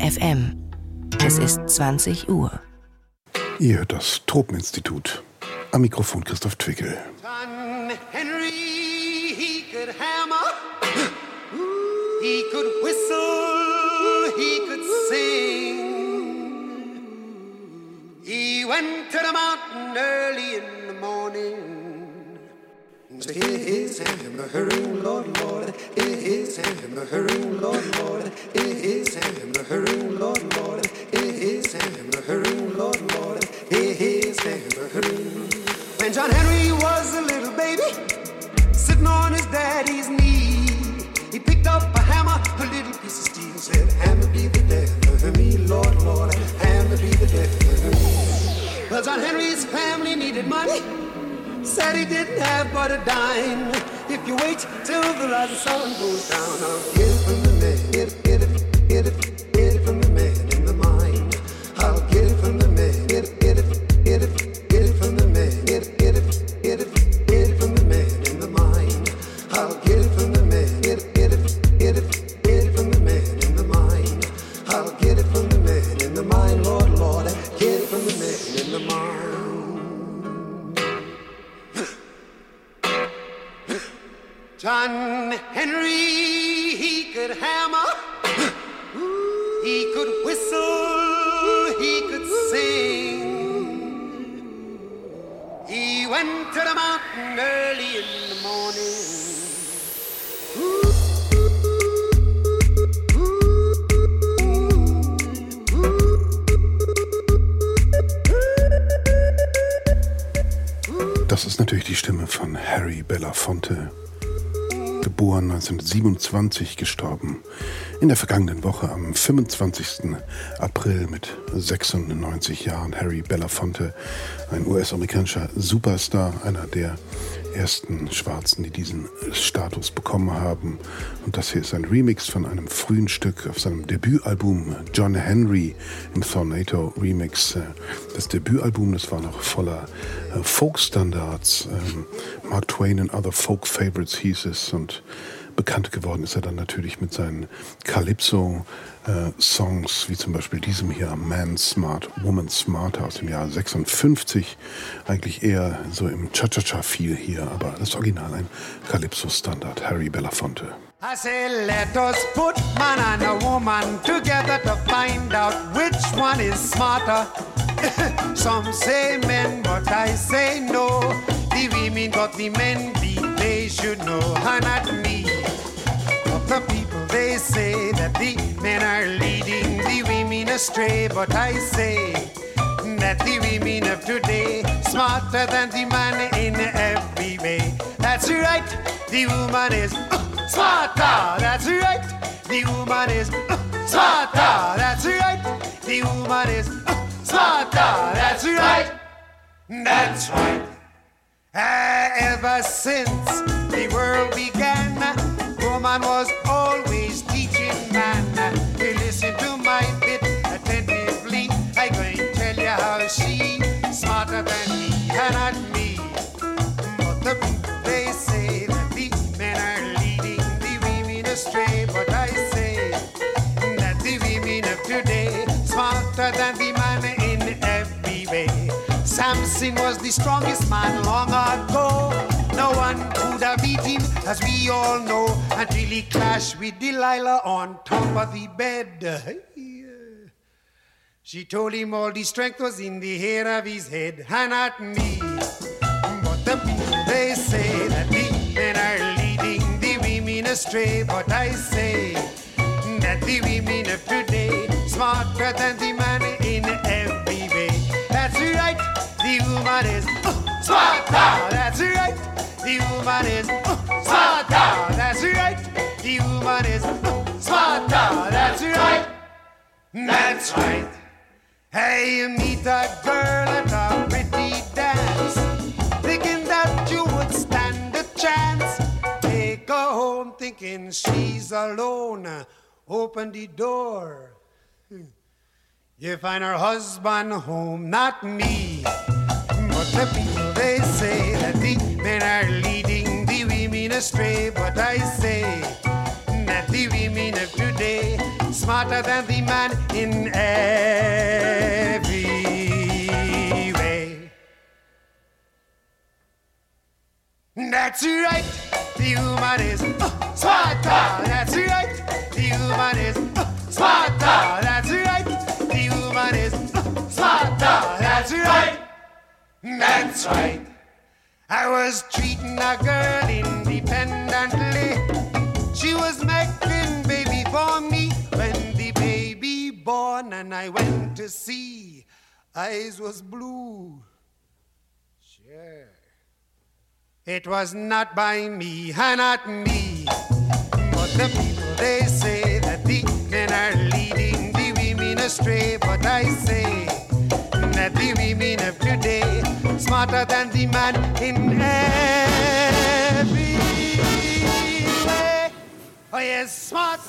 FM. Es ist 20 Uhr. Ihr hört das Tropeninstitut. Am Mikrofon Christoph Twickel. John Henry, he could hammer, he could whistle, he could sing. He went to the mountain early in the morning to hear his hammering, Lord, Lord, hear his hammering, Lord, Lord, hear his hammering, Lord, Lord, hear his hammering, Lord, Lord, hear his hammering. When John Henry was a little baby, sitting on his daddy's knee, he picked up a hammer, a little piece of steel, said, "Hammer be the death of me, Lord, Lord, hammer be the death of me." Well, John Henry's family needed money. Said he didn't have but a dime. If you wait till the rising sun goes down, I'll get it from the man, get it from the man in the mine. I'll get it from the man, get it from the man, get it from the man in the mine. I'll get it from the man, get it from the man in the mine. I'll get it from the man in the mine, Lord, Lord, get it from the man in the mine. John Henry, he could hammer, he could whistle, he could sing. He went to the mountain early in the morning. Das ist natürlich die Stimme von Harry Belafonte. Geboren 1927, gestorben in der vergangenen Woche am 25. April mit 96 Jahren. Harry Belafonte, ein US-amerikanischer Superstar, einer der ersten Schwarzen, die diesen Status bekommen haben. Und das hier ist ein Remix von einem frühen Stück auf seinem Debütalbum John Henry im Thornato Remix. Das Debütalbum, das war noch voller Folk-Standards. Mark Twain and Other Folk Favorites hieß es, und bekannt geworden ist er dann natürlich mit seinen Calypso-Songs, wie zum Beispiel diesem hier, Man Smart, Woman Smarter aus dem Jahr 56. Eigentlich eher so im Cha-Cha-Cha-Feel hier, aber das Original ein Calypso-Standard, Harry Belafonte. I say let us put man and a woman together to find out which one is smarter. Some say men, but I say no. The women got the men beat, they should know, and not me. Of the people, they say that the men are leading the women astray, but I say that the women of today smarter than the man in every way. That's right, the woman is smarter. That's right, the woman is smarter. That's right, the woman is smarter. That's right, that's right. Ever since the world began, woman was always teaching man. You listen to my bit attentively, I'm going to tell you how she smarter than me and not me. But the people, they say that the men are leading the women astray, but I say that the women of today smarter than the man in every way. Samson was the strongest man long ago. No one could have beat him, as we all know, until he clashed with Delilah on top of the bed. She told him all the strength was in the hair of his head, and not me. But the people, they say that the men are leading the women astray, but I say that the women of today smarter than the man in every way. That's right, the woman is smarter. That's right, the woman is smarter. That's right, the woman is smarter. That's right, that's right. Hey, you meet a girl at a pretty dance, thinking that you would stand a chance. Take her home thinking she's alone. Open the door. You find her husband home, not me. But the people, they say that the men are leading the women astray. But I say that the women of today, smarter than the man in every way. That's right, the woman is smarter. That's right, the woman is smarter. That's right, the woman is smarter. That's right, that's right. I was treating a girl independently. She was making baby for me. When the baby born and I went to see, eyes was blue. Sure. It was not by me, not me. But the people, they say that the men are leading the women astray. But I say that the women of today smarter than the man in every way. Oh yes, smarter.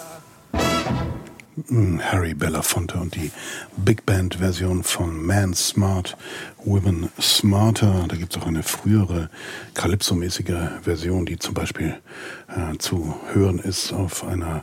Harry Belafonte und die Big Band-Version von Man Smart, Women Smarter. Da gibt es auch eine frühere Calypso-mäßige Version, die zum Beispiel zu hören ist auf einer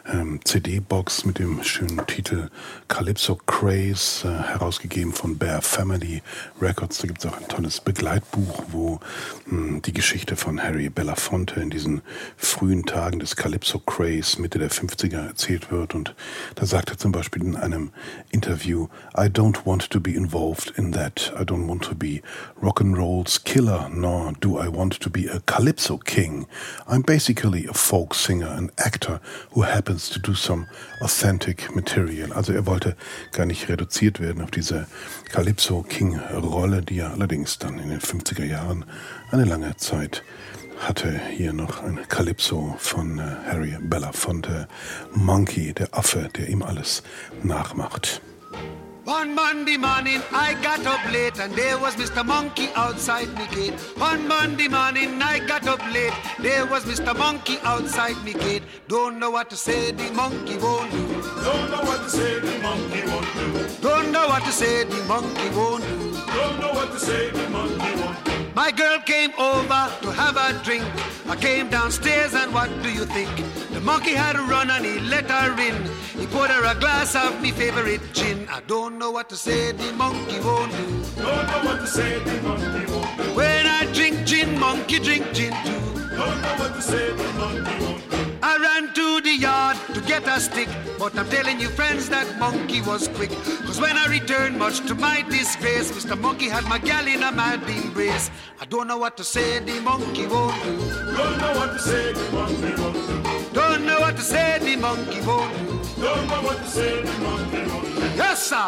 CD-Box mit dem schönen Titel Calypso Craze, herausgegeben von Bear Family Records. Da gibt es auch ein tolles Begleitbuch, wo die Geschichte von Harry Belafonte in diesen frühen Tagen des Calypso Craze Mitte der 50er erzählt wird. Und da sagt er zum Beispiel in einem Interview, I don't want to be involved in that. I don't want to be rock'n'roll's killer, nor do I want to be a Calypso king. I'm basically a folk singer, an actor who happens to do some authentic material. Also er wollte gar nicht reduziert werden auf diese Calypso King Rolle, die er allerdings dann in den 50er Jahren eine lange Zeit hatte. Hier noch ein Calypso von Harry Belafonte, Monkey, der Affe, der ihm alles nachmacht. One Monday morning I got up late and there was Mr. Monkey outside me gate. One Monday morning I got up late, there was Mr. Monkey outside me gate. Don't know what to say, the monkey won't do. Don't know what to say, the monkey won't do. Don't know what to say, the monkey won't do. Don't know what to say, the monkey won't do. My girl came over to have a drink. I came downstairs and what do you think? The monkey had a run and he let her in. He poured her a glass of me favorite gin. I don't know what to say, the monkey won't do. Don't know what to say, the monkey won't do. When I drink gin, monkey drink gin too. Don't know what to say, the monkey won't do. I ran to the yard to get a stick, but I'm telling you friends that monkey was quick. Cause when I returned, much to my disgrace, Mr. Monkey had my gal in a mad embrace. I don't know what to say, the monkey won't do. Don't know what to say, the monkey won't do. Don't know what to say, the monkey won't do. Don't know what to say, the monkey won't do. Yes, sir.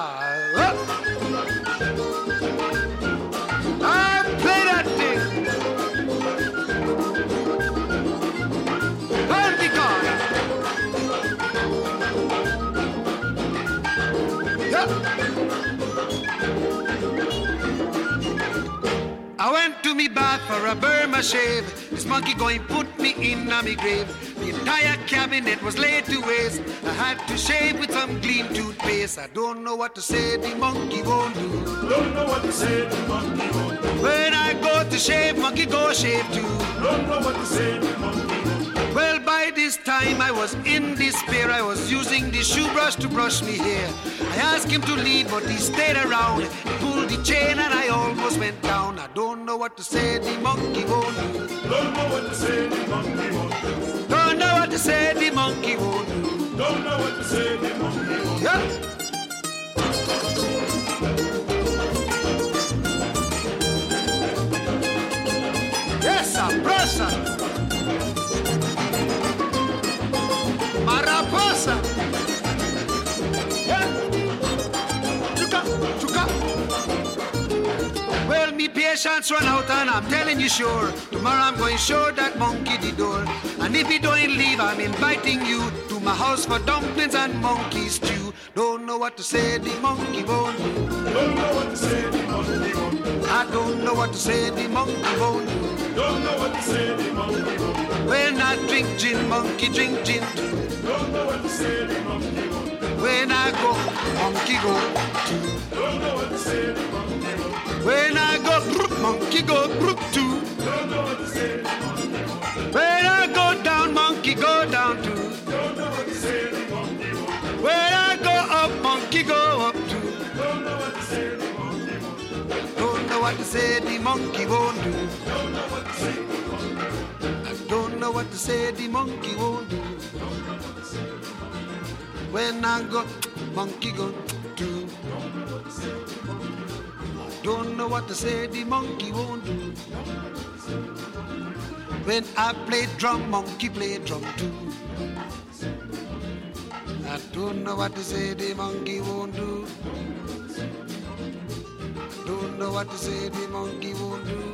I play that thing. Hold the corner. Yep. I went to me bath for a Burma shave. This monkey going put me in a me grave. The entire cabinet was laid to waste. I had to shave with some clean toothpaste. I don't know what to say, the monkey won't do. Don't know what to say, the monkey won't do. When I go to shave, monkey go shave too. Don't know what to say, the monkey won't do. Well, by this time I was in despair. I was using the shoe brush to brush me hair. I asked him to leave, but he stayed around. He pulled the chain and I almost went down. I don't know what to say, the monkey won't do. Don't know what to say, the monkey won't do. Don't know what to say, the monkey won't do. Don't know what to say, the monkey won't do. Yeah. Yes, Brosa. Maraposa. Yeah. Chuka, chuka. Well, me patience run out and I'm telling you sure. Tomorrow I'm going to show that monkey the door. And if he don't leave, I'm inviting you to my house for dumplings and monkey stew. Don't know what to say, the monkey won't do. Don't know what to say, the monkey won't do. I don't know what to say, the monkey won't do. Don't know what to say, the monkey won't do. When I drink gin, monkey drink gin too. Don't know what to say, the monkey won't do. When I go, monkey go too. Don't know what to say, the monkey won't do. When I go, monkey go too. Don't know what to say, the monkey won't do. When I go down, monkey go down too. Don't know say the monkey won't do. I don't know what to say the monkey won't do. When I go, monkey go do. I don't know what to say the monkey won't do. When I play drum, monkey play drum too. I don't know what to say the monkey won't do. Don't know what to say the monkey won't do.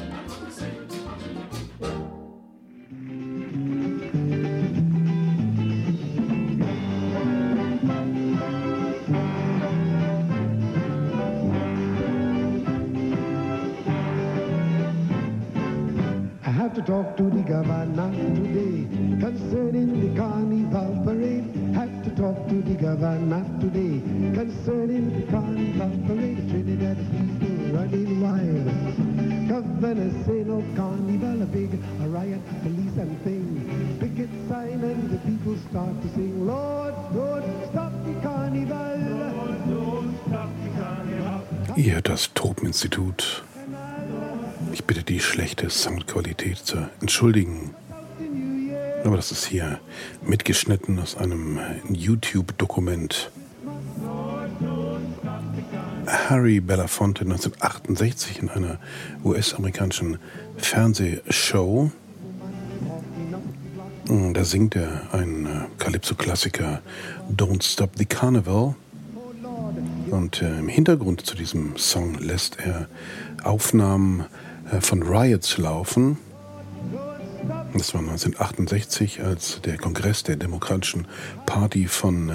I have to talk to the governor today concerning the carnival parade. Have to talk to the governor today concerning the carnival parade. Trinidad people running wild. Governor say no carnival, a big a riot, police and thing. Picket sign and the people start to sing. Lord, Lord, stop the carnival. Lord, Lord, stop the carnival. Ihr hört das Tropeninstitut. Ich bitte die schlechte Soundqualität zu entschuldigen. Aber das ist hier mitgeschnitten aus einem YouTube-Dokument. Harry Belafonte 1968 in einer US-amerikanischen Fernsehshow. Da singt er einen Calypso-Klassiker Don't Stop the Carnival. Und im Hintergrund zu diesem Song lässt er Aufnahmen von Riots laufen. Das war 1968, als der Kongress der Demokratischen Party von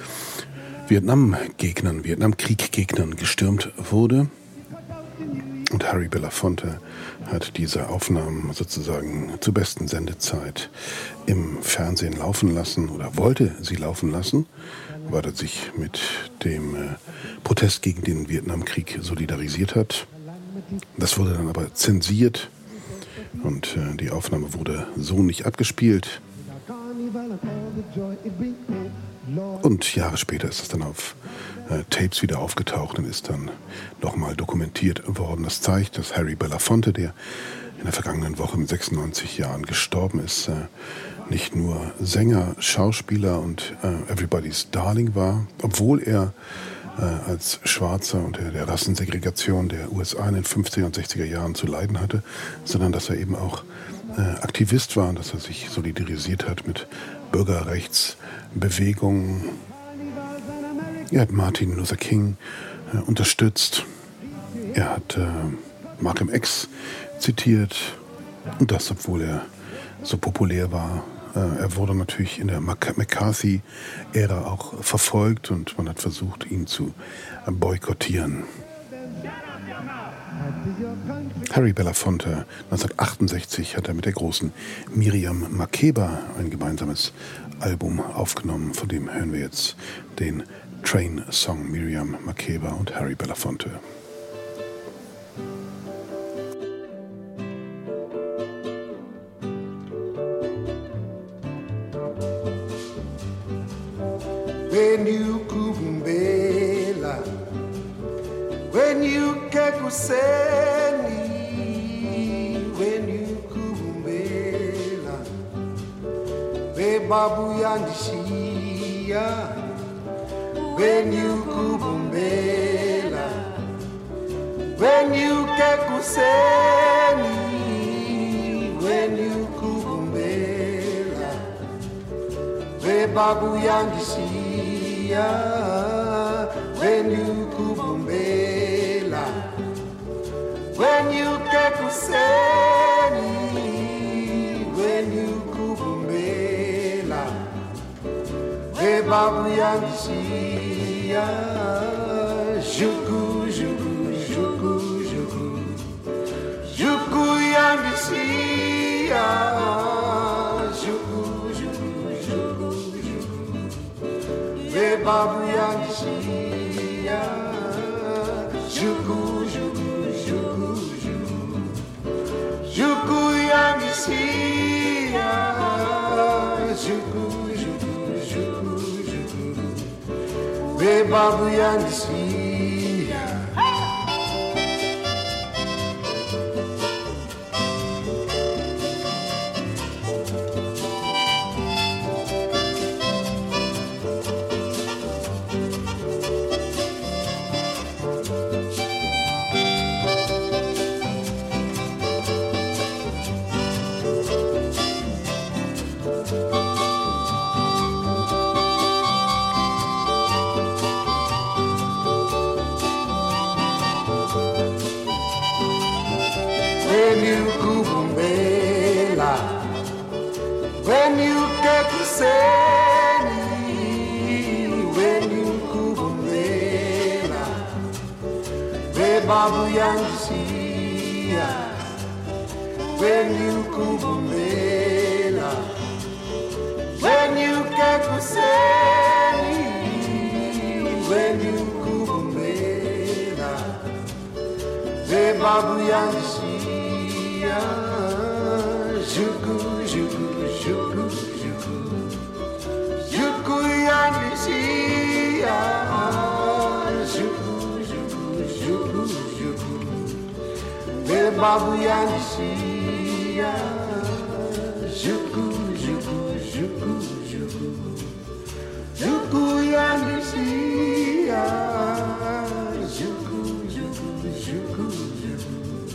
Vietnamkrieggegnern gestürmt wurde. Und Harry Belafonte hat diese Aufnahmen sozusagen zur besten Sendezeit im Fernsehen laufen lassen oder wollte sie laufen lassen, weil er sich mit dem Protest gegen den Vietnamkrieg solidarisiert hat. Das wurde dann aber zensiert und die Aufnahme wurde so nicht abgespielt. Und Jahre später ist es dann auf Tapes wieder aufgetaucht und ist dann nochmal dokumentiert worden. Das zeigt, dass Harry Belafonte, der in der vergangenen Woche mit 96 Jahren gestorben ist, nicht nur Sänger, Schauspieler und Everybody's Darling war, obwohl er als Schwarzer unter der Rassensegregation der USA in den 50er und 60er Jahren zu leiden hatte, sondern dass er eben auch Aktivist war und dass er sich solidarisiert hat mit Bürgerrechtsbewegungen. Er hat Martin Luther King unterstützt. Er hat Malcolm X zitiert. Und das, obwohl er so populär war. Er wurde natürlich in der McCarthy-Ära auch verfolgt und man hat versucht, ihn zu boykottieren. Harry Belafonte 1968 hat er mit der großen Miriam Makeba ein gemeinsames Album aufgenommen, von dem hören wir jetzt den Train-Song Miriam Makeba und Harry Belafonte. When you kumbela, when you kekuseni, when you kumbela, we babu yandishia, when you kumbela, when you kekuseni, when you kumbela, we babu yandishia. When you kubumbela, when you kekuseni, when you kubumbela, we babu yandishia, juku juku juku juku, juku yandishia, juku juku juku juku. Babu yandishia, juku juku juku juku, juku yandishia, juku juku juku juku, babu yandishia. When you kubumbela, when you get to say me, when you kubumbela, we babu yansia, when you kubumbela, when you get to say me, when you kubumbela, we babu yansia. Juku, juku, juku, juku, juku yanisia. Juku, juku, juku, juku, me babu yanisia. Juku, juku, juku, juku, juku yanisia. Juku, juku, juku, juku.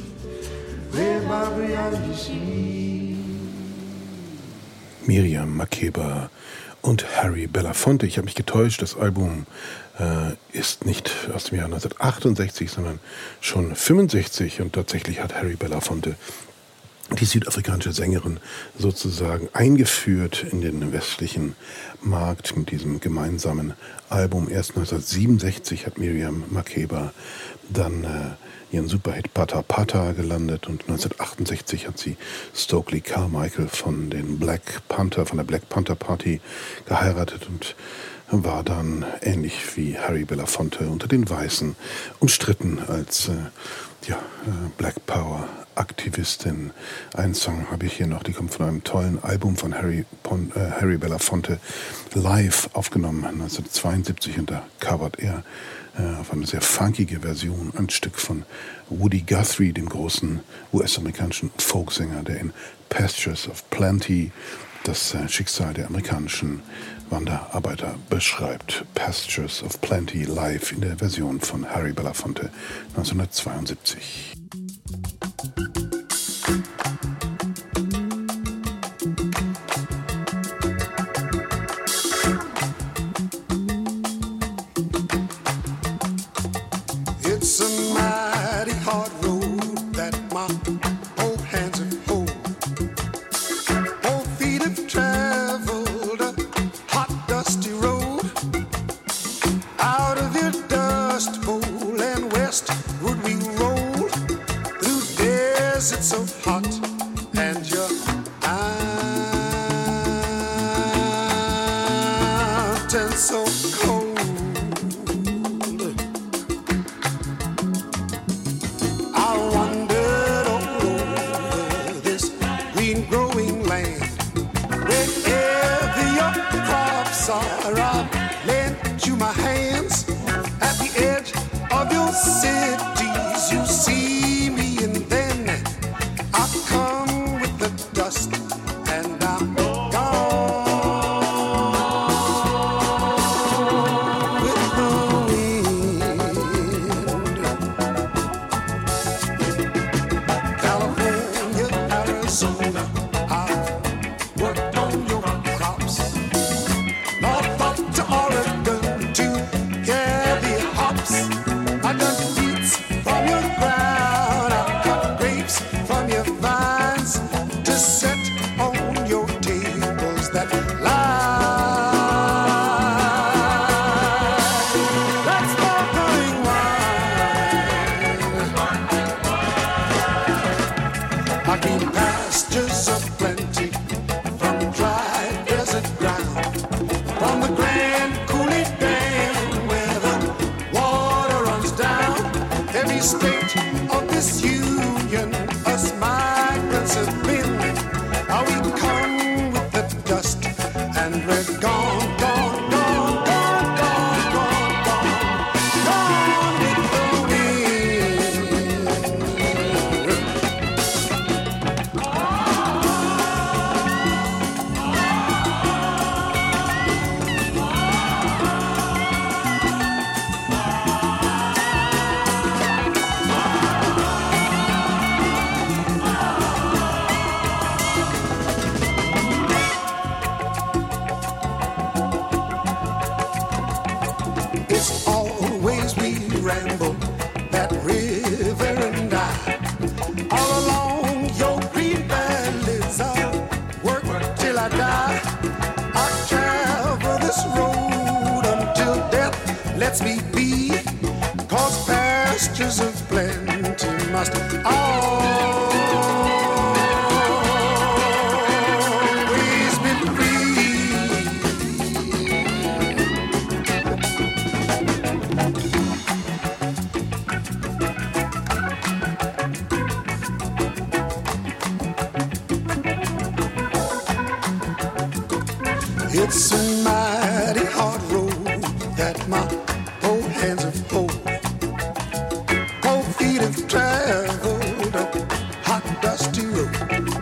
Miriam Makeba und Harry Belafonte. Ich habe mich getäuscht, das Album ist nicht aus dem Jahr 1968, sondern schon 65 und tatsächlich hat Harry Belafonte die südafrikanische Sängerin sozusagen eingeführt in den westlichen Markt mit diesem gemeinsamen Album. Erst 1967 hat Miriam Makeba dann ihren Superhit Pata Pata gelandet und 1968 hat sie Stokely Carmichael von der Black Panther Party geheiratet und war dann ähnlich wie Harry Belafonte unter den Weißen umstritten als Black Power Aktivistin. Einen Song habe ich hier noch, die kommt von einem tollen Album von Harry Belafonte live aufgenommen 1972 und da covert er auf eine sehr funkige Version ein Stück von Woody Guthrie, dem großen US-amerikanischen Folksänger, der in Pastures of Plenty das Schicksal der amerikanischen Wanderarbeiter beschreibt. Pastures of Plenty live in der Version von Harry Belafonte 1972. It's a mighty hard road that my old hands have pulled. Both feet have traveled a hot, dusty road. Out of your dust bowl and westward we roll through deserts so hot and your mountains so cold. I lent you my hands at the edge of your cities. You see me and then I come with the dust and I'm gone with the wind. California, Arizona, I've worked on your crops. North up to Oregon to get the hops. I done beets from your ground. I cut grapes from your vines to set on your tables that lie. That's sparkling wine. I keep pastures of plenty from dry desert ground. From the Grand Coulee Dam where the water runs down. Every state of this union, us migrants have been. How we come with the dust It's always we ramble that river and I. All along your green valleys I'll work till I die. I'll travel this road until death lets me be. Cause pastures of plenty must always be free. It's a mighty hard road that my both hands have pulled. Both feet have traveled a hot, dusty road.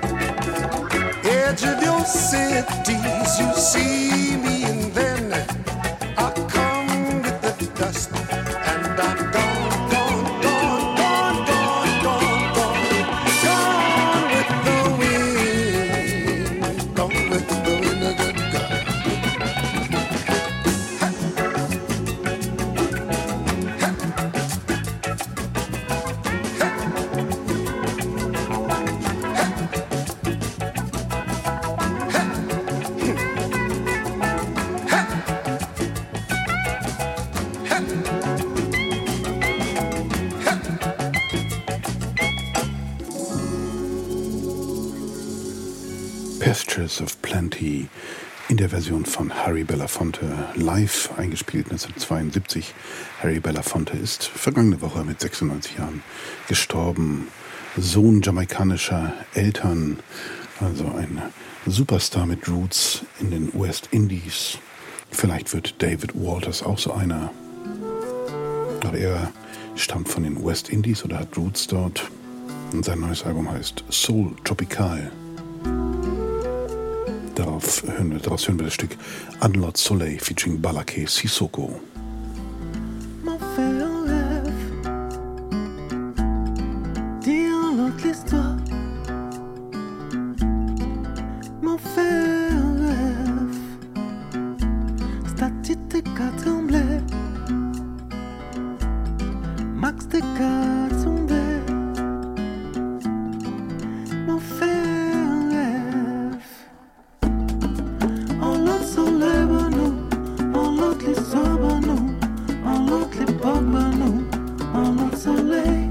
Edge of your cities, you see me, and then I come with the dust, and I'm gone, gone, gone, gone, gone, gone, gone, gone with the wind, gone with the wind of good God. Pastures of Plenty in der Version von Harry Belafonte, live eingespielt 1972. Harry Belafonte ist vergangene Woche mit 96 Jahren gestorben. Sohn jamaikanischer Eltern, also ein Superstar mit Roots in den West Indies. Vielleicht wird David Walters auch so einer. Aber er stammt von den West Indies oder hat Roots dort. Und sein neues Album heißt Soul Tropical. Daraus hören wir das Stück Unlot Soleil featuring Balake Sissoko. M'en fait un rêve, dire l'autre l'histoire. M'en fait un rêve, statut de cas tremblait, max de cas tombait. M'en fait un rêve. En l'autre soleil, nous, en l'autre les sobres, nous, en l'autre les pauvres, nous, en l'autre soleil,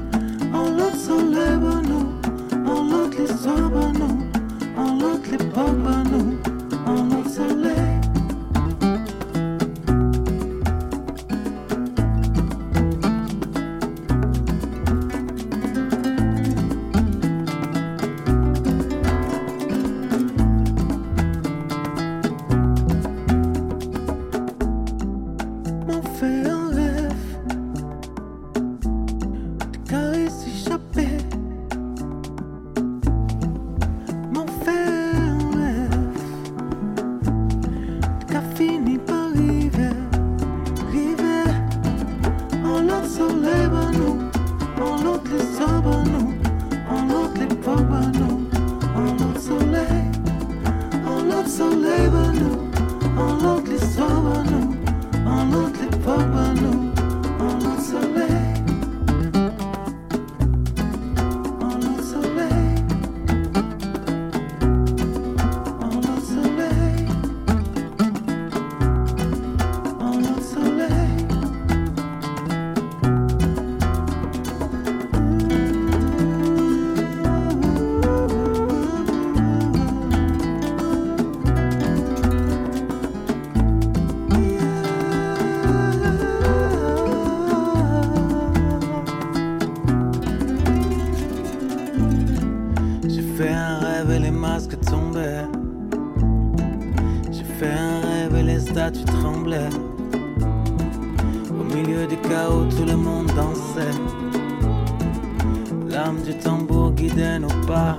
nous, en l'autre les sobres, nous, en l'autre les pauvres, nous, en l'autre soleil. M'en fait un rêve, de caresses échappées. M'en fait un rêve, de qu'a fini par arriver, arriver. En l'autre soleil, nous, en l'autre les sobres, nous, en l'autre les pauvres, nous, en l'autre soleil, nous, en l'autre les sobres, nous, en l'autre les pauvres, nous, en l'autre soleil, en l'autre soleil, en l'autre soleil, en l'autre soleil. J'ai fait un rêve et les masques tombaient. J'ai fait un rêve et les statues tremblaient. Au milieu du chaos, tout le monde dansait. L'âme du tambour guidait nos pas.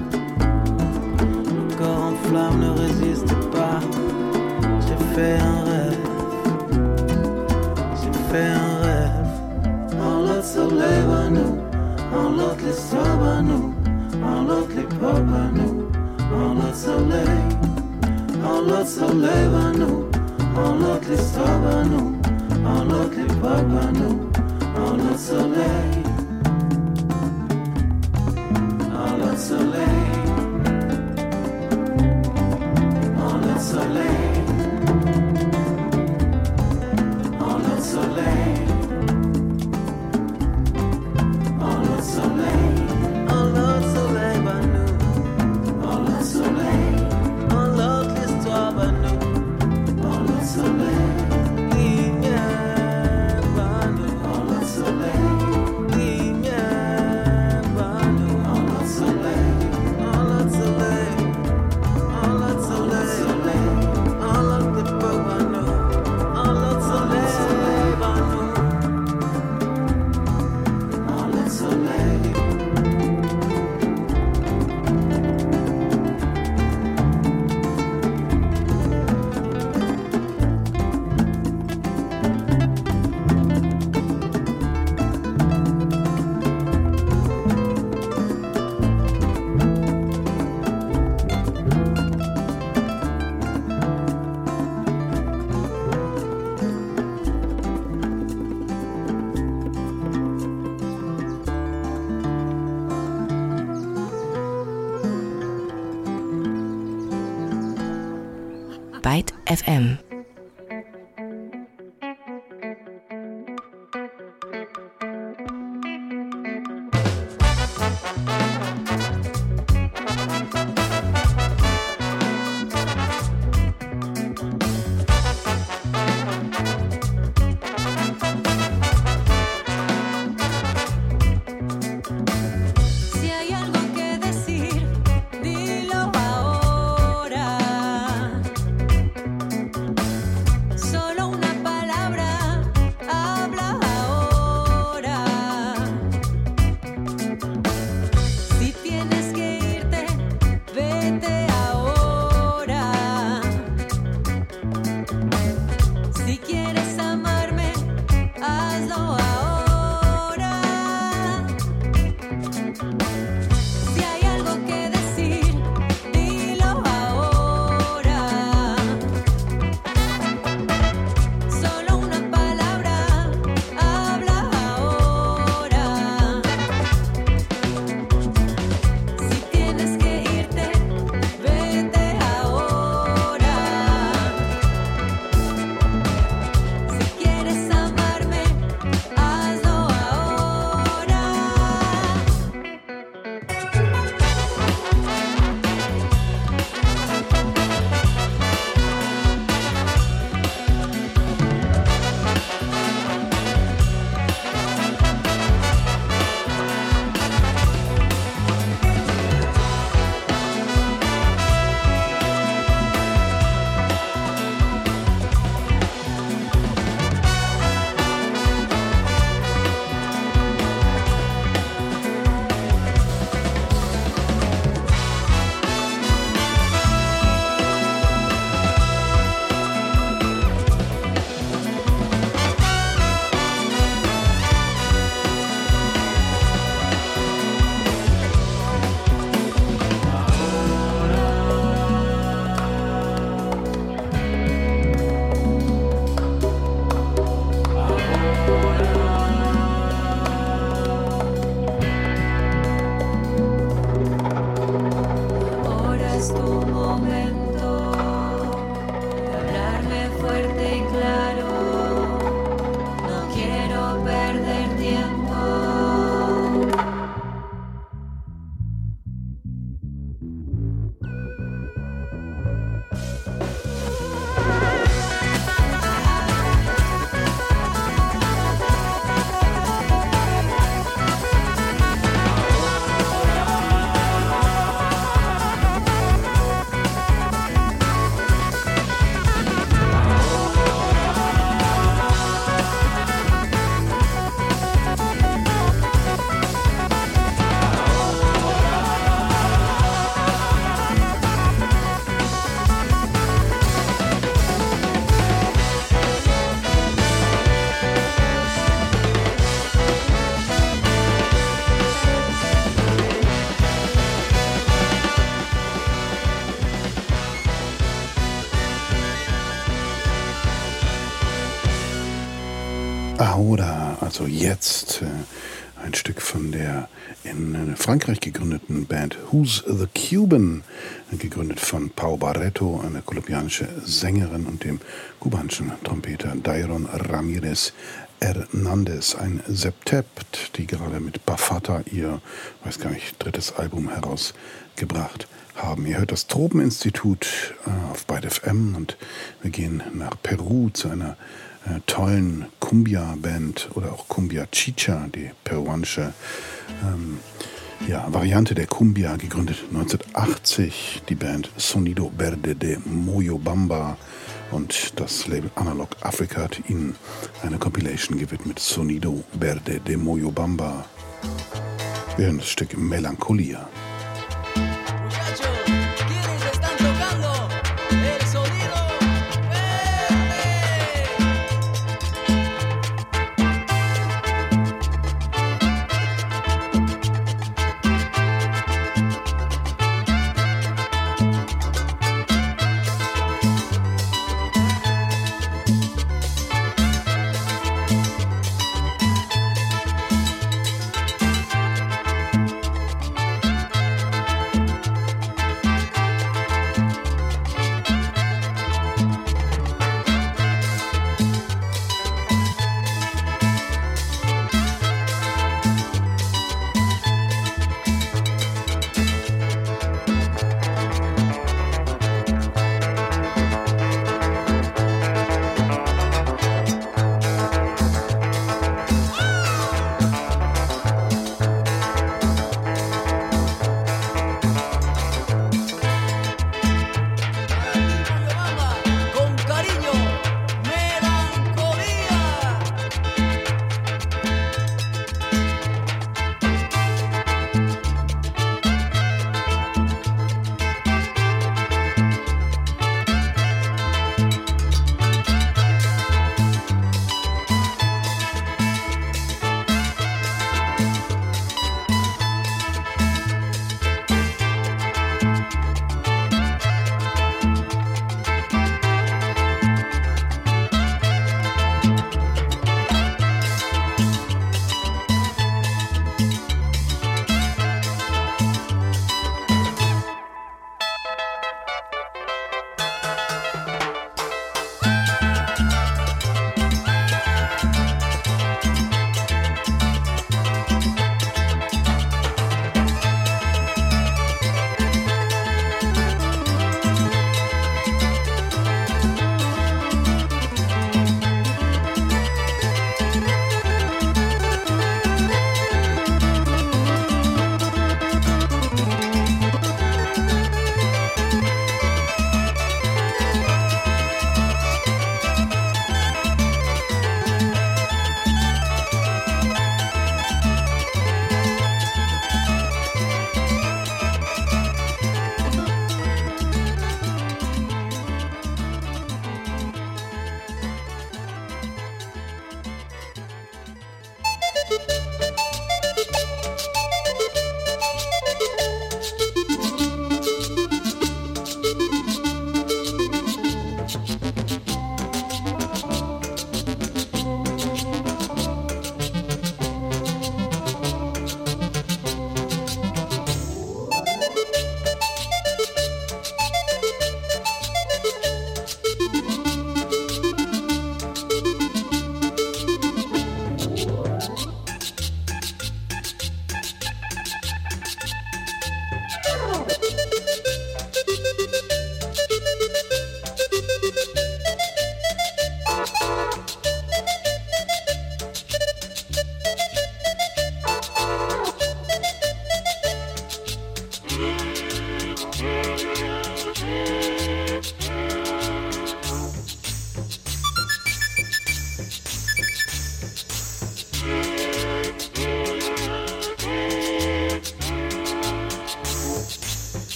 Le corps en flamme ne résiste pas. J'ai fait un rêve. J'ai fait un rêve. En l'autre soleil, nous, en l'autre les sobres, nous, en l'autre les pauvres, nous, en l'autre soleil, nous, en l'autre les sobres, nous, en l'autre époque à nous, en l'autre soleil, en l'autre soleil, en l'autre soleil, en l'autre soleil, en l'autre soleil, en l'autre soleil, bah nous, en l'autre soleil, en l'autre histoire, bah nous, en l'autre soleil. Byte FM. Ahora, also jetzt, ein Stück von der in Frankreich gegründeten Band Who's the Cuban, gegründet von Pau Barreto, eine kolumbianische Sängerin, und dem kubanischen Trompeter Dairon Ramirez Hernandez, ein Septett, die gerade mit Bafata ihr, weiß gar nicht, 3. Album herausgebracht haben. Ihr hört das Tropeninstitut auf Byte FM, und wir gehen nach Peru zu einer tollen Cumbia-Band oder auch Cumbia Chicha, die peruanische Variante der Cumbia, gegründet 1980, die Band Sonido Verde de Moyobamba, und das Label Analog Africa hat ihnen eine Compilation gewidmet, Sonido Verde de Moyobamba. Wir hören das Stück Melancholia.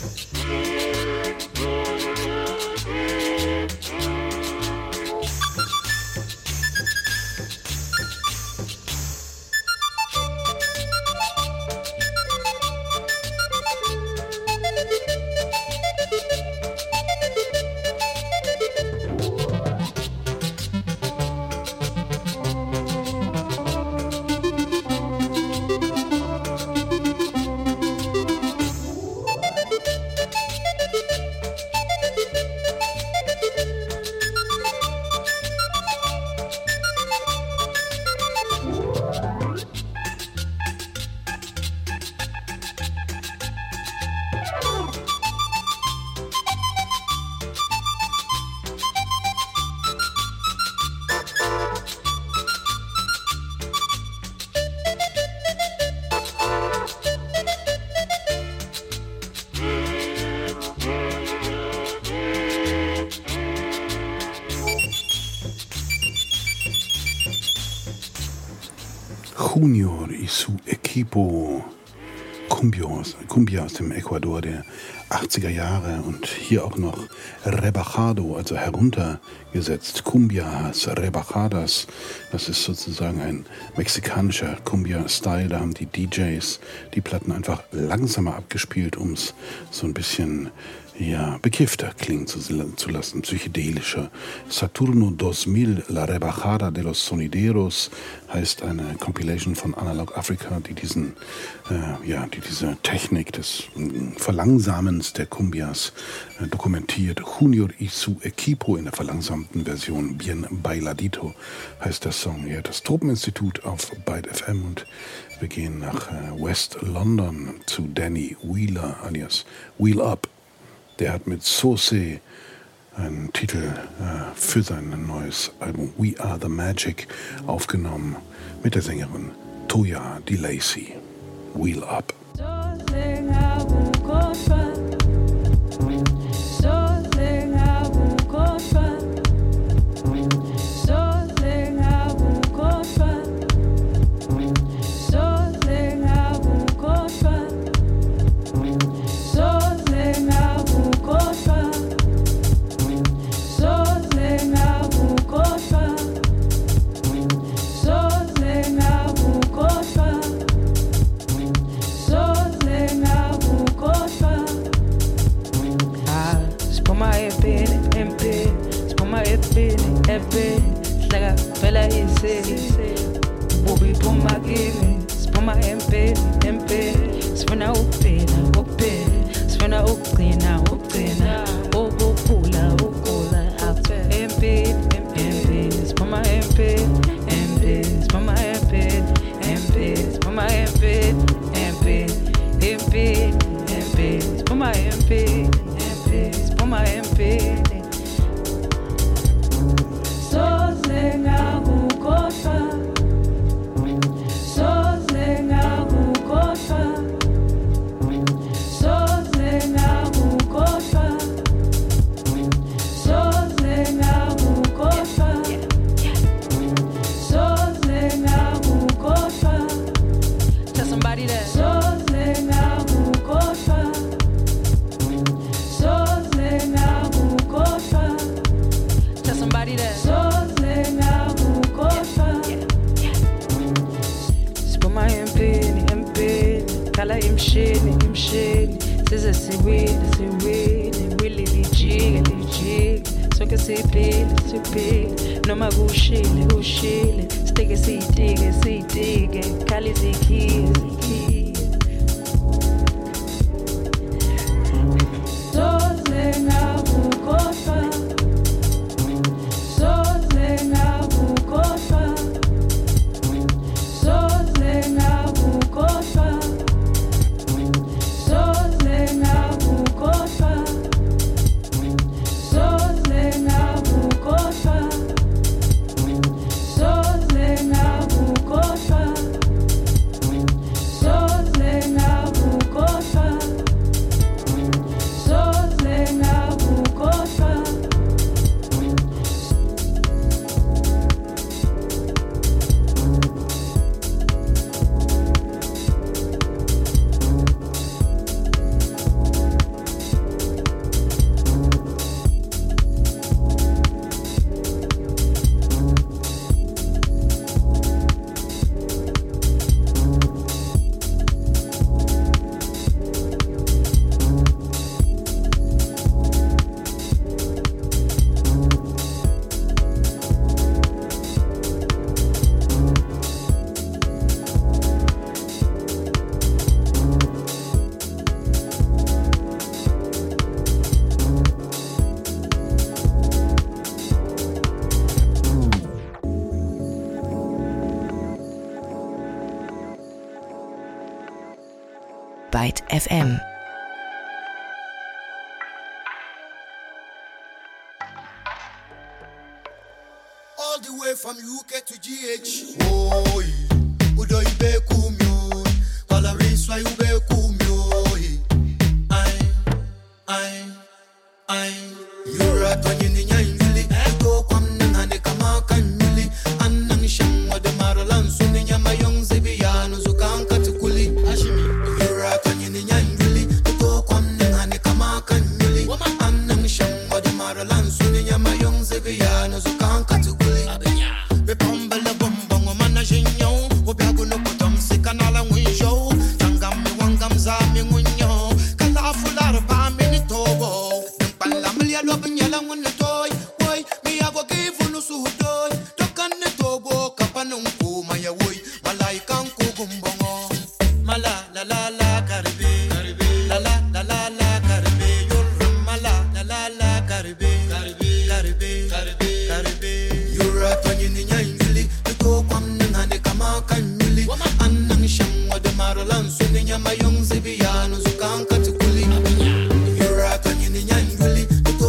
Junior y su equipo. Cumbia aus dem Ecuador der 80er Jahre und hier auch noch Rebajado, also heruntergesetzt. Cumbias, Rebajadas, das ist sozusagen ein mexikanischer Cumbia-Style. Da haben die DJs die Platten einfach langsamer abgespielt, um es so ein bisschen bekiffter klingen zu lassen, psychedelischer. Saturno 2000, La Rebajada de los Sonideros heißt eine Compilation von Analog Africa, die diese Technik des Verlangsamens der Cumbias dokumentiert. Junior y su equipo in der verlangsamten Version, Bien Bailadito heißt der Song. Ja, das Tropeninstitut auf Byte FM und wir gehen nach West London zu Danny Wheeler alias Wheel Up. Der hat mit Sauce einen Titel für sein neues Album We Are The Magic aufgenommen mit der Sängerin Toya DeLacy. Wheel Up. So FM. All the way from UK to GH. Oi, udo ibe kumyo, wala riswa ube kumyo. Ai, yura tanyini nyangili, ego kwam nangane kama kanyili, anang shang wade maralan suni nyama yong zebiyanu zukanka tukuli. Ashimi, yura tanyini nyangili, ego kwam nangane kama kanyili, anang shang wade maralan suni nyama yong zebiyanu zukanka tukuli. Be pambala bombongo mana jinyo, obiago no kutom sikanala mwisho, tangam mi wangam za mi ngunyo, kala fular pa mi ni tobo. Nyala ngone toy, boy, mi ago give no su toy. Tokan ne tobo kapanung ku maya woy, malay kang ku gumbongo. Mala la la la Caribe, la la la la la Caribe, you're mala la la la Caribe, Caribe. You're a tanyini nyangili, to kwam nane kama kanyili. Anang shang wa de maralan suni nyama yong zebiyanu zukanka tukuli. You're a tanyini nyangili.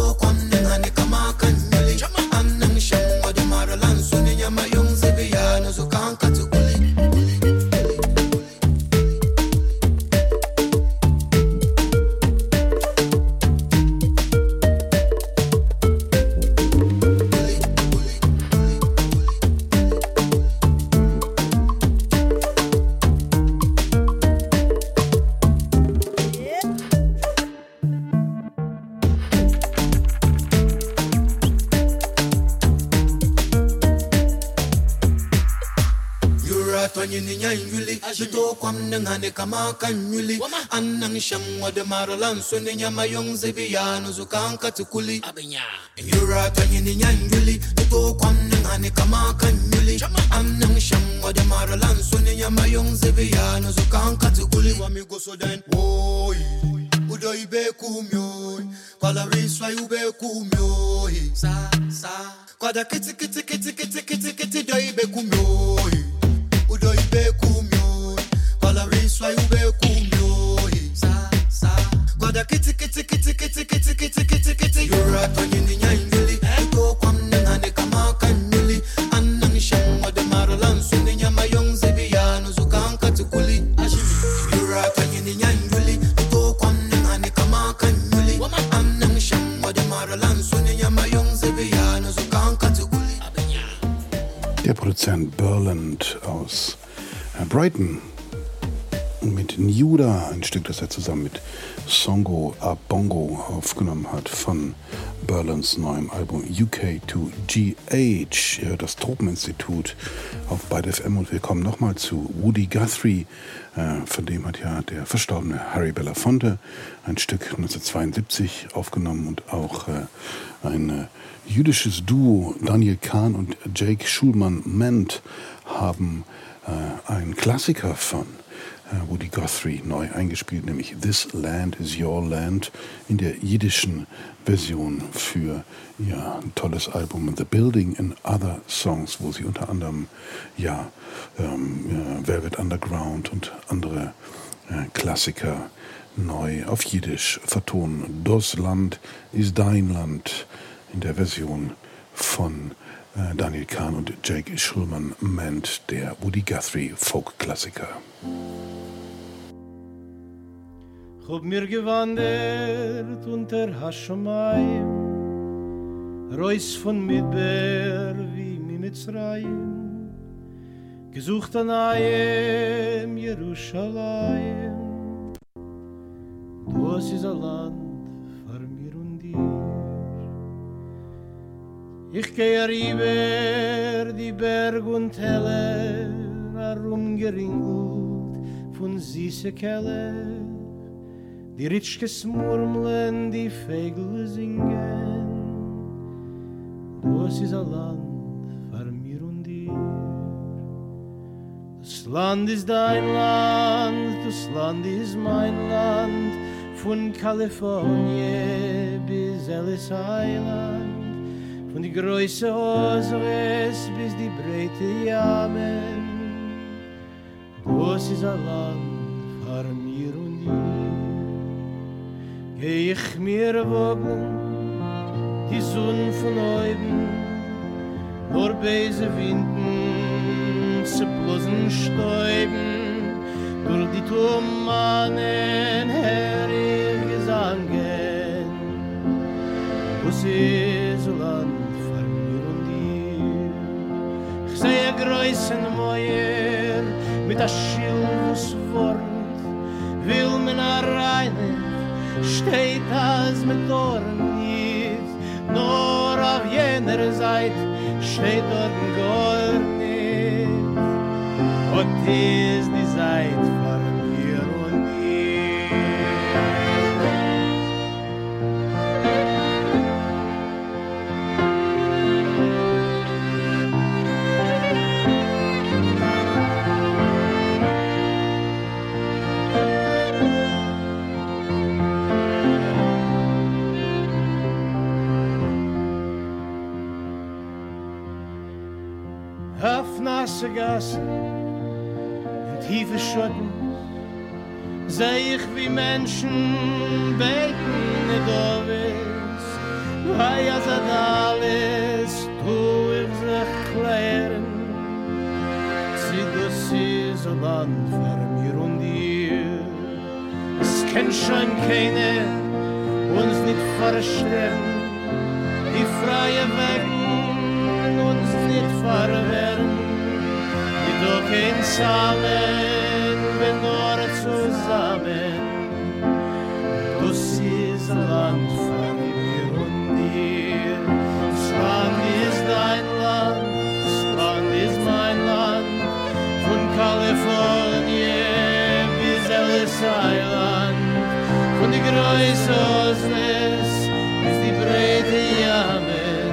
Kama kanyuli anang shang wa de maralan suni nyama yong zebiyanu zukanka tukuli yura tanyini nyanguli to kwam nangane kama kanyuli anang shang wa de maralan suni nyama yong zebiyanu zukanka tukuli wa mi go so dan boy udo ibe kumyo pala riswa ube kumyo sa kwada kiti do ibe kumyo udo ibe kumyo Pala riswa ube kumyo sa Kwada kiti Yura tanyini nyangili Ego kwam nangane kama kanyili Anang shang wa de maralan suni nyama yong zebiyanu zukanka tukuli Yura tanyini nyangili Ego kwam nangane kama kanyili Anang shang wa de maralan suni nyama yong zebiyanu zukanka tukuli. Der Produzent Burland aus Brighton mit Nuda, ein Stück, das er zusammen mit Songo Abongo aufgenommen hat von Burlands neuem Album UK to GH. Ihr hört das Tropeninstitut auf Byte FM und wir kommen nochmal zu Woody Guthrie, von dem hat ja der verstorbene Harry Belafonte ein Stück 1972 aufgenommen und auch ein jüdisches Duo, Daniel Kahn und Jake Schulman-Ment, haben einen Klassiker von Woody Guthrie neu eingespielt, nämlich This Land is Your Land in der jiddischen Version für ihr tolles Album The Building and Other Songs, wo sie unter anderem Velvet Underground und andere Klassiker neu auf Jiddisch vertonen. Das Land ist dein Land in der Version von Daniel Kahn und Jake Schulman-Ment, der Woody Guthrie Folk-Klassiker. Hab mir gewandert unter Hashamayim, Reus von Midbar wie Mitzrayim, gesucht an Ayem Jerusalem. Das ist ein Land für mir und dir. Ich gehe rüber die Berg und Täler, herumgeringelt von süße Keller. Die Ritschkes murmeln, die Vögel singen. Das ist ein Land für mir und dir. Das Land ist dein Land, das Land ist mein Land. Von Kalifornien bis Ellis Island. Von die Größe Osiris bis die breite Yamen. Das ist ein Land für mir und dir. ich mir wogen, die Sonne von oben, nur böse Winden zu bloßen Stäuben, durch die Turmanen her ihr Gesangen. Was ist Land für mir und dir? Ich sehe größen Mäuer mit der Schilfs Wort, will mir reine, steht als mit Dorn nicht, nur auf jener Seite steht dort gar nicht. Und ist die Seite von mir und dir. Auf nasse Gassen, in tiefe Schutten, seh ich wie Menschen beten nicht alles, weil ja das alles tu ich sich klären. Sie, das ist ein Land für mir und dir. Es kennt schon keine, uns nicht verstehen, die freie Wegen uns nicht verwehren. Die doch einsamen, wenn nur zusammen. Das ist ein Land von mir und dir. Das Land ist dein Land, das Land ist mein Land. Von Kalifornien bis Ellis Island. Von die Größe Osnes bis die breite Jamen.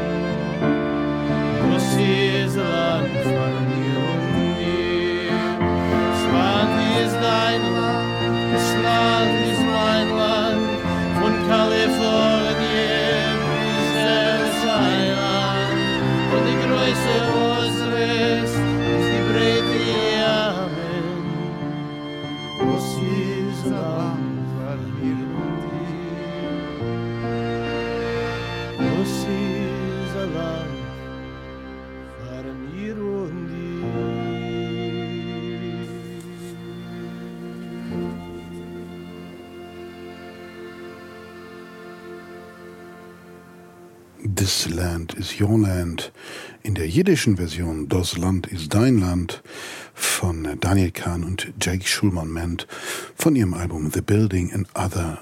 Das ist ein Land von mir und dir. Das Land ist dein Land, das Land ist mein Land. Von Kalifornien bis Ellis Island. Von die Größe Oswest bis die breite Jamen. Das ist ein Land von mir und dir. Das ist ein Land von mir und dir. This Land is Your Land. In der jiddischen Version Das Land ist Dein Land von Daniel Kahn und Jake Schulman-Ment von ihrem Album The Building and Other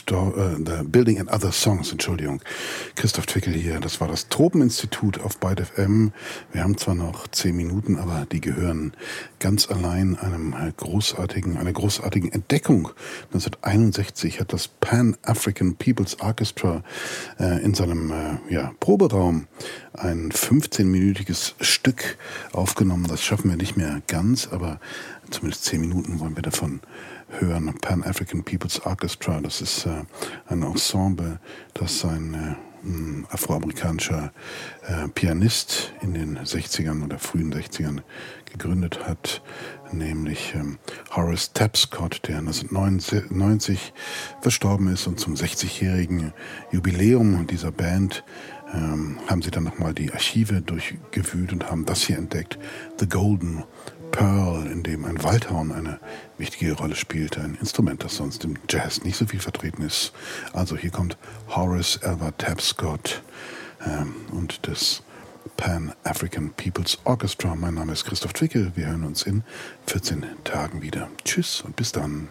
Songs. Entschuldigung. Christoph Twickel hier. Das war das Tropeninstitut auf Byte FM. Wir haben zwar noch 10 Minuten, aber die gehören ganz allein einer großartigen Entdeckung. 1961 hat das Pan-African People's Orchestra in seinem Proberaum ein 15-minütiges Stück aufgenommen. Das schaffen wir nicht mehr ganz, aber zumindest 10 Minuten wollen wir davon hören. Pan-African People's Orchestra, das ist ein Ensemble, das ein afroamerikanischer Pianist in den 60ern oder frühen 60ern gegründet hat, nämlich Horace Tapscott, der 1999 verstorben ist, und zum 60-jährigen Jubiläum dieser Band haben sie dann nochmal die Archive durchgewühlt und haben das hier entdeckt, The Golden Pearl, in dem ein Waldhorn eine wichtige Rolle spielt, ein Instrument, das sonst im Jazz nicht so viel vertreten ist. Also hier kommt Horace Albert Tapscott und das Pan-African People's Orchestra. Mein Name ist Christoph Twickel. Wir hören uns in 14 Tagen wieder. Tschüss und bis dann.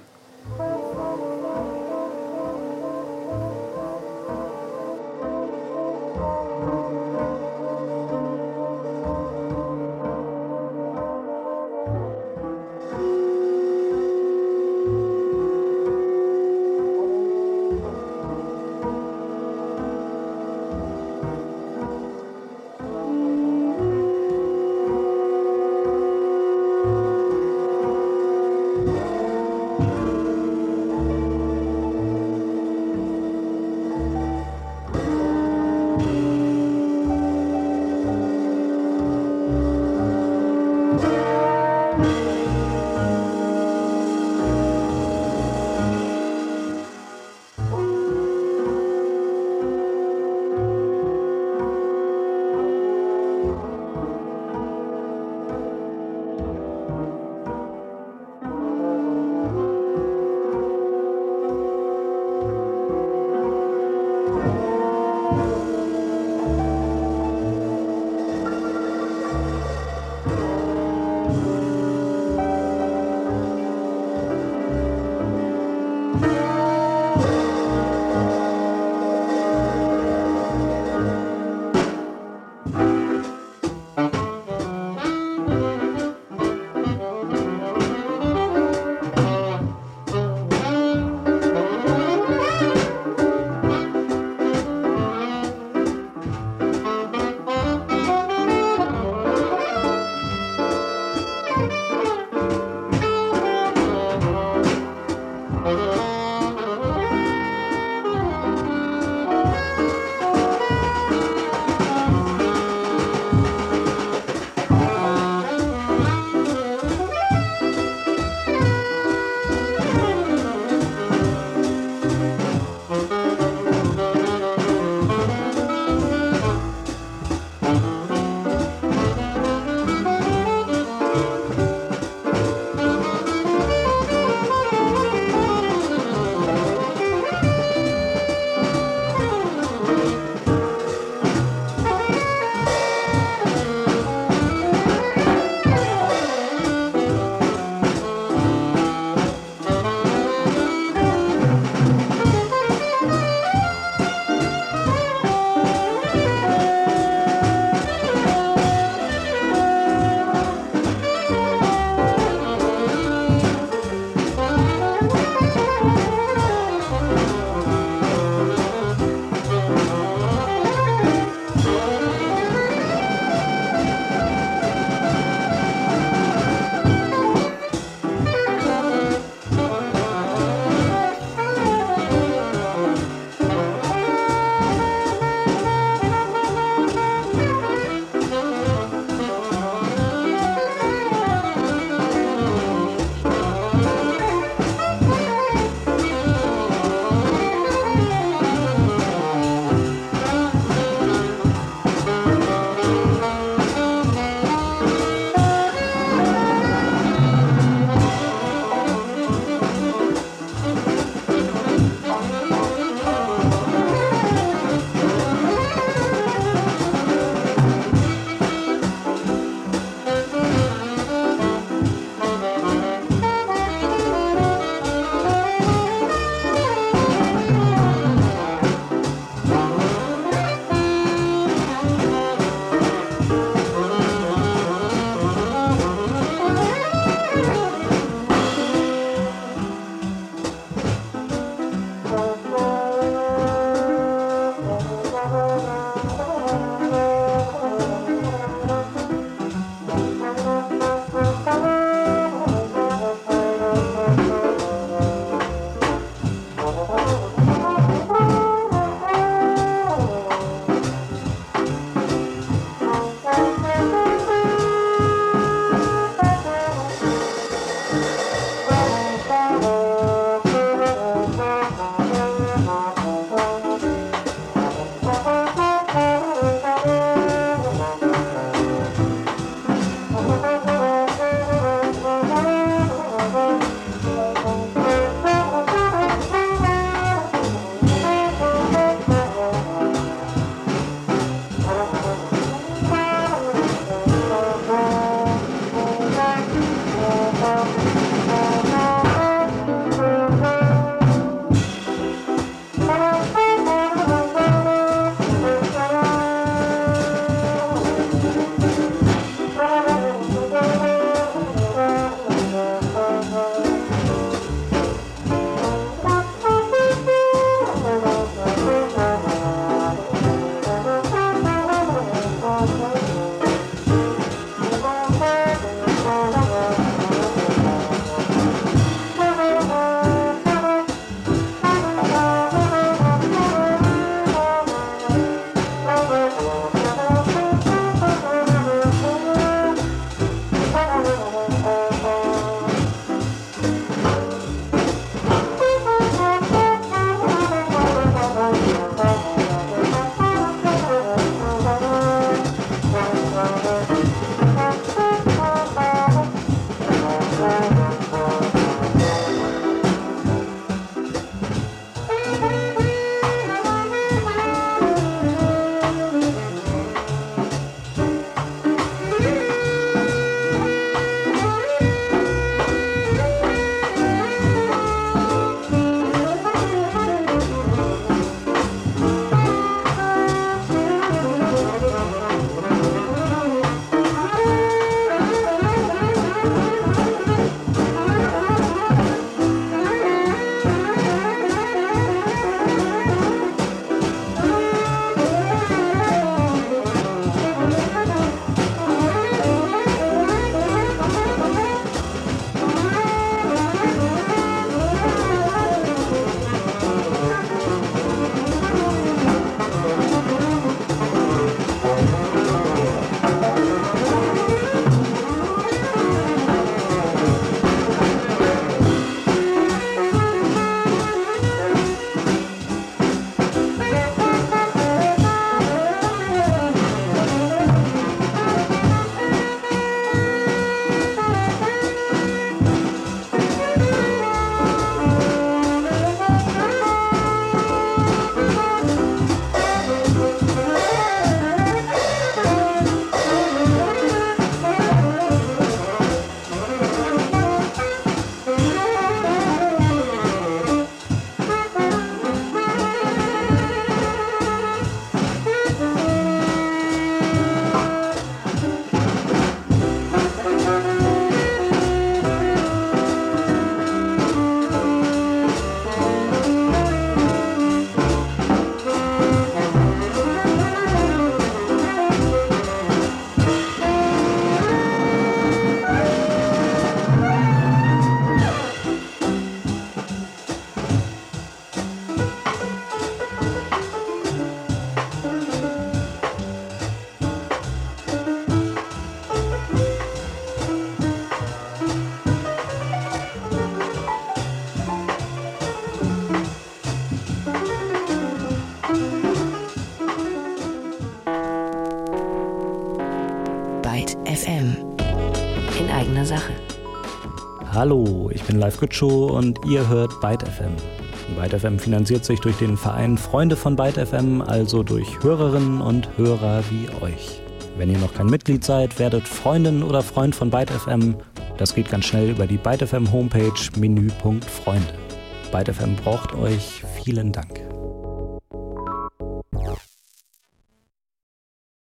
FM. In eigener Sache. Hallo, ich bin Live Gutschow und ihr hört Byte FM. Byte FM finanziert sich durch den Verein Freunde von Byte FM, also durch Hörerinnen und Hörer wie euch. Wenn ihr noch kein Mitglied seid, werdet Freundin oder Freund von Byte FM. Das geht ganz schnell über die Byte FM Homepage Menüpunkt Freunde. Byte FM braucht euch. Vielen Dank.